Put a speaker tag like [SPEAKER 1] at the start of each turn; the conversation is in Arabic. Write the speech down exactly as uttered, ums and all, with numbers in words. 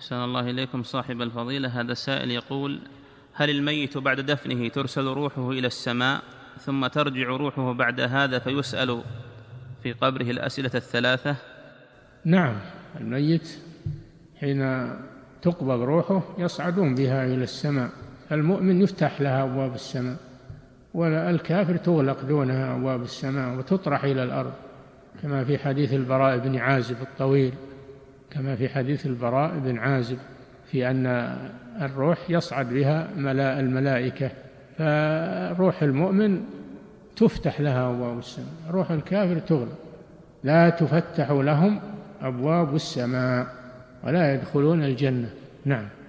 [SPEAKER 1] أحسن الله إليكم صاحب الفضيلة. هذا سائل يقول: هل الميت بعد دفنه ترسل روحه إلى السماء ثم ترجع روحه بعد هذا فيسأل في قبره الأسئلة الثلاثة؟
[SPEAKER 2] نعم، الميت حين تقبض روحه يصعدون بها إلى السماء، المؤمن يفتح لها أبواب السماء، والكافر تغلق دونها أبواب السماء وتطرح إلى الأرض، كما في حديث البراء بن عازب الطويل، كما في حديث البراء بن عازب في أن الروح يصعد بها الملائكة، فروح المؤمن تفتح لها أبواب السماء، روح الكافر تغلق، لا تفتح لهم أبواب السماء ولا يدخلون الجنة. نعم.